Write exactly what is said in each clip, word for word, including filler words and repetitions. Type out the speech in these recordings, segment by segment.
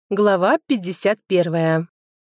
Глава пятьдесят первая.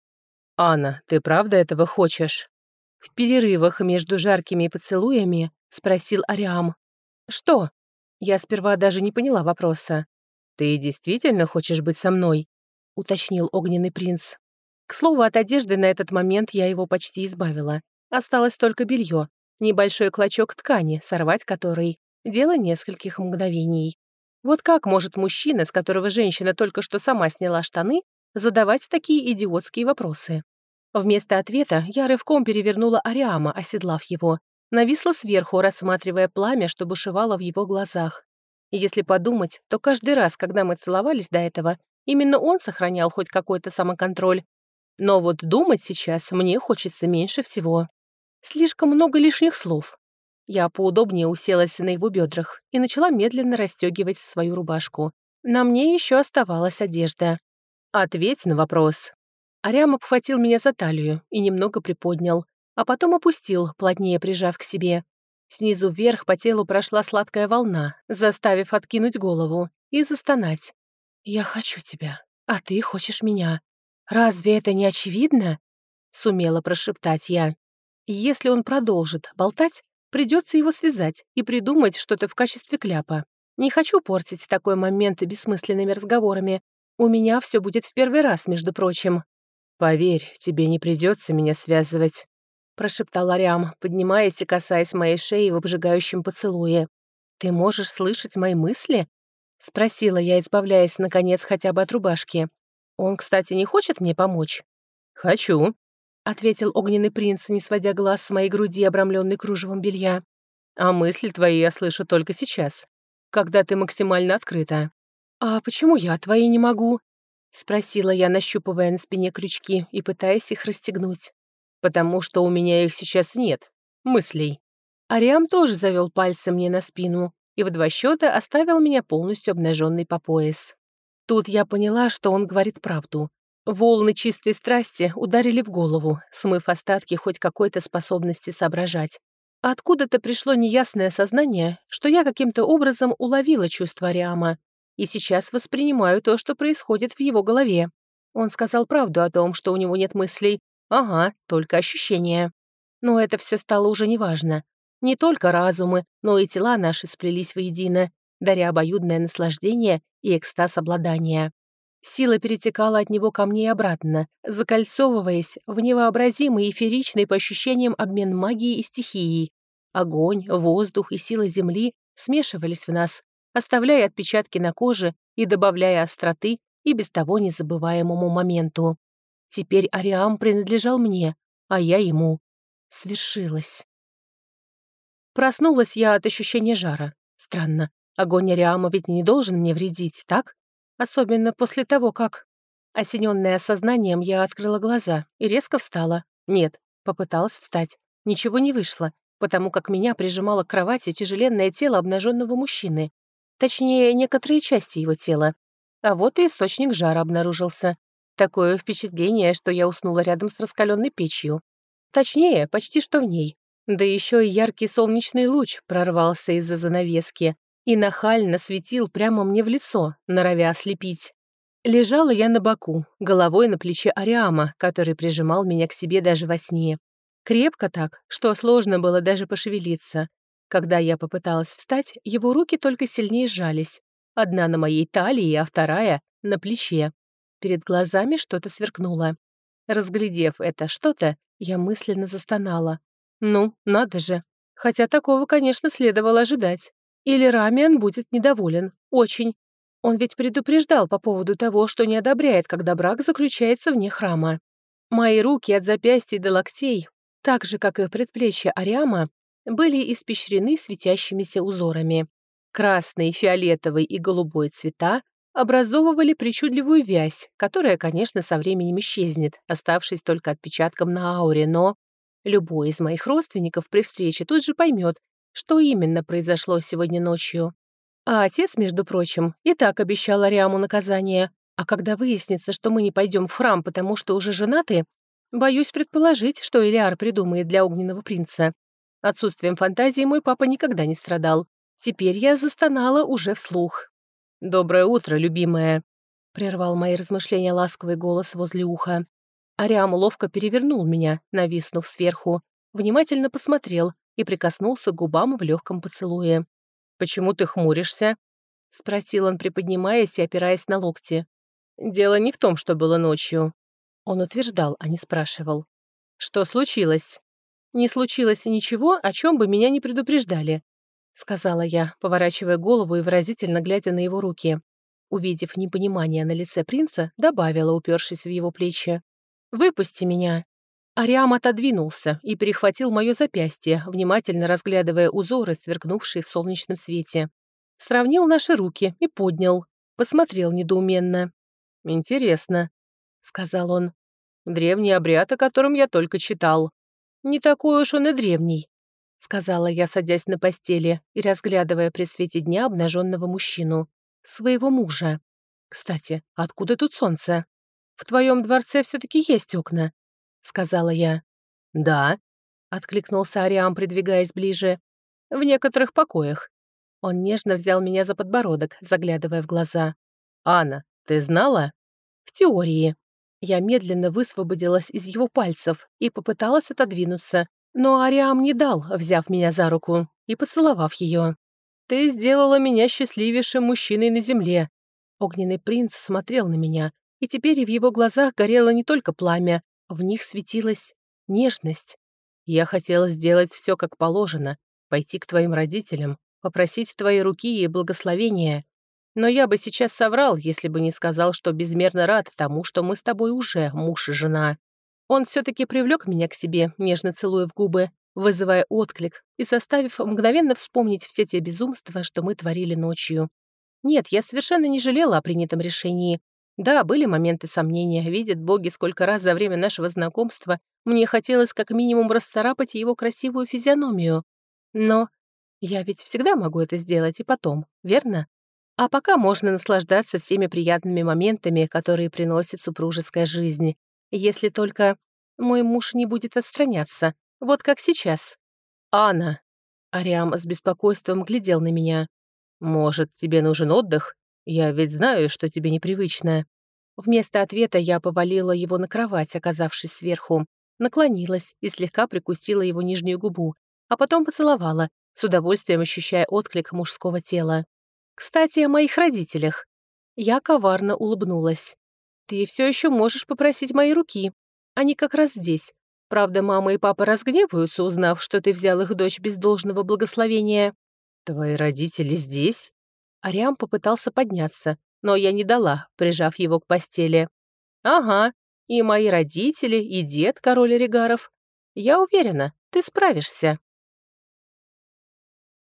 «Анна, ты правда этого хочешь?» В перерывах между жаркими поцелуями спросил Ариам. «Что?» Я сперва даже не поняла вопроса. «Ты действительно хочешь быть со мной?» Уточнил огненный принц. К слову, от одежды на этот момент я его почти избавила. Осталось только белье, небольшой клочок ткани, сорвать который — дело нескольких мгновений. Вот как может мужчина, с которого женщина только что сама сняла штаны, задавать такие идиотские вопросы? Вместо ответа я рывком перевернула Ариама, оседлав его. Нависла сверху, рассматривая пламя, что бушевало в его глазах. И если подумать, то каждый раз, когда мы целовались до этого, именно он сохранял хоть какой-то самоконтроль. Но вот думать сейчас мне хочется меньше всего. Слишком много лишних слов. Я поудобнее уселась на его бедрах и начала медленно расстегивать свою рубашку. На мне еще оставалась одежда. «Ответь на вопрос». Ариам обхватил меня за талию и немного приподнял, а потом опустил, плотнее прижав к себе. Снизу вверх по телу прошла сладкая волна, заставив откинуть голову и застонать. «Я хочу тебя, а ты хочешь меня. Разве это не очевидно?» — сумела прошептать я. Если он продолжит болтать, придется его связать и придумать что-то в качестве кляпа. Не хочу портить такой момент бессмысленными разговорами. У меня все будет в первый раз, между прочим. «Поверь, тебе не придется меня связывать», — прошептал Ариам, поднимаясь и касаясь моей шеи в обжигающем поцелуе. «Ты можешь слышать мои мысли?» — спросила я, избавляясь, наконец, хотя бы от рубашки. «Он, кстати, не хочет мне помочь?» «Хочу», — ответил огненный принц, не сводя глаз с моей груди, обрамленной кружевом белья. «А мысли твои я слышу только сейчас, когда ты максимально открыта». «А почему я твои не могу?» — спросила я, нащупывая на спине крючки и пытаясь их расстегнуть. «Потому что у меня их сейчас нет. Мыслей». Ариам тоже завел пальцы мне на спину и в два счета оставил меня полностью обнаженной по пояс. Тут я поняла, что он говорит правду. Волны чистой страсти ударили в голову, смыв остатки хоть какой-то способности соображать. Откуда-то пришло неясное сознание, что я каким-то образом уловила чувства Ариама и сейчас воспринимаю то, что происходит в его голове. Он сказал правду о том, что у него нет мыслей. Ага, только ощущения. Но это все стало уже неважно. Не только разумы, но и тела наши сплелись воедино, даря обоюдное наслаждение и экстаз обладания. Сила перетекала от него ко мне и обратно, закольцовываясь в невообразимый эфиричный по ощущениям обмен магией и стихией. Огонь, воздух и сила земли смешивались в нас, оставляя отпечатки на коже и добавляя остроты и без того незабываемому моменту. Теперь Ариам принадлежал мне, а я ему. Свершилось. Проснулась я от ощущения жара. Странно, огонь Ариама ведь не должен мне вредить, так? Особенно после того, как... Осененная сознанием, я открыла глаза и резко встала. Нет, попыталась встать. Ничего не вышло, потому как меня прижимало к кровати тяжеленное тело обнаженного мужчины. Точнее, некоторые части его тела. А вот и источник жара обнаружился. Такое впечатление, что я уснула рядом с раскаленной печью. Точнее, почти что в ней. Да еще и яркий солнечный луч прорвался из-за занавески и нахально светил прямо мне в лицо, норовя ослепить. Лежала я на боку, головой на плече Ариама, который прижимал меня к себе даже во сне. Крепко так, что сложно было даже пошевелиться. Когда я попыталась встать, его руки только сильнее сжались. Одна на моей талии, а вторая — на плече. Перед глазами что-то сверкнуло. Разглядев это что-то, я мысленно застонала. Ну, надо же. Хотя такого, конечно, следовало ожидать. Или Рамиан будет недоволен. Очень. Он ведь предупреждал по поводу того, что не одобряет, когда брак заключается вне храма. Мои руки от запястья до локтей, так же, как и предплечья Ариама, были испещрены светящимися узорами. Красный, фиолетовый и голубой цвета образовывали причудливую вязь, которая, конечно, со временем исчезнет, оставшись только отпечатком на ауре, но любой из моих родственников при встрече тут же поймет, что именно произошло сегодня ночью. А отец, между прочим, и так обещал Ариаму наказание, а когда выяснится, что мы не пойдем в храм, потому что уже женаты, боюсь предположить, что Элиар придумает для огненного принца. Отсутствием фантазии мой папа никогда не страдал. Теперь я застонала уже вслух. «Доброе утро, любимая». прервал мои размышления ласковый голос возле уха. Ариам ловко перевернул меня, нависнув сверху, внимательно посмотрел и прикоснулся к губам в легком поцелуе. «Почему ты хмуришься?» — спросил он, приподнимаясь и опираясь на локти. «Дело не в том, что было ночью». Он утверждал, а не спрашивал. «Что случилось?» «Не случилось ничего, о чем бы меня не предупреждали», — сказала я, поворачивая голову и выразительно глядя на его руки. Увидев непонимание на лице принца, добавила, упершись в его плечи. «Выпусти меня». Ариам отодвинулся и перехватил мое запястье, внимательно разглядывая узоры, сверкнувшие в солнечном свете. Сравнил наши руки и поднял. Посмотрел недоуменно. «Интересно», — сказал он. «Древний обряд, о котором я только читал. Не такой уж он и древний», — сказала я, садясь на постели и разглядывая при свете дня обнаженного мужчину. Своего мужа. «Кстати, откуда тут солнце? В твоем дворце все-таки есть окна», — сказала я. «Да», — откликнулся Ариам, придвигаясь ближе. «В некоторых покоях». Он нежно взял меня за подбородок, заглядывая в глаза. «Анна, ты знала?» «В теории». Я медленно высвободилась из его пальцев и попыталась отодвинуться, но Ариам не дал, взяв меня за руку и поцеловав ее. «Ты сделала меня счастливейшим мужчиной на земле». Огненный принц смотрел на меня, и теперь в его глазах горело не только пламя, в них светилась нежность. «Я хотела сделать все как положено, пойти к твоим родителям, попросить твоей руки и благословения. Но я бы сейчас соврал, если бы не сказал, что безмерно рад тому, что мы с тобой уже муж и жена». Он все-таки привлек меня к себе, нежно целуя в губы, вызывая отклик и заставив мгновенно вспомнить все те безумства, что мы творили ночью. Нет, я совершенно не жалела о принятом решении. Да, были моменты сомнения, видят боги, сколько раз за время нашего знакомства мне хотелось как минимум расцарапать его красивую физиономию. Но я ведь всегда могу это сделать и потом, верно? А пока можно наслаждаться всеми приятными моментами, которые приносит супружеская жизнь. Если только мой муж не будет отстраняться, вот как сейчас. «Анна!» Ариам с беспокойством глядел на меня. «Может, тебе нужен отдых? Я ведь знаю, что тебе непривычно». Вместо ответа я повалила его на кровать, оказавшись сверху, наклонилась и слегка прикусила его нижнюю губу, а потом поцеловала, с удовольствием ощущая отклик мужского тела. «Кстати, о моих родителях». Я коварно улыбнулась. «Ты все еще можешь попросить мои руки. Они как раз здесь. Правда, мама и папа разгневаются, узнав, что ты взял их дочь без должного благословения». «Твои родители здесь?» Ариам попытался подняться, но я не дала, прижав его к постели. «Ага, и мои родители, и дед, король Регаров. Я уверена, ты справишься».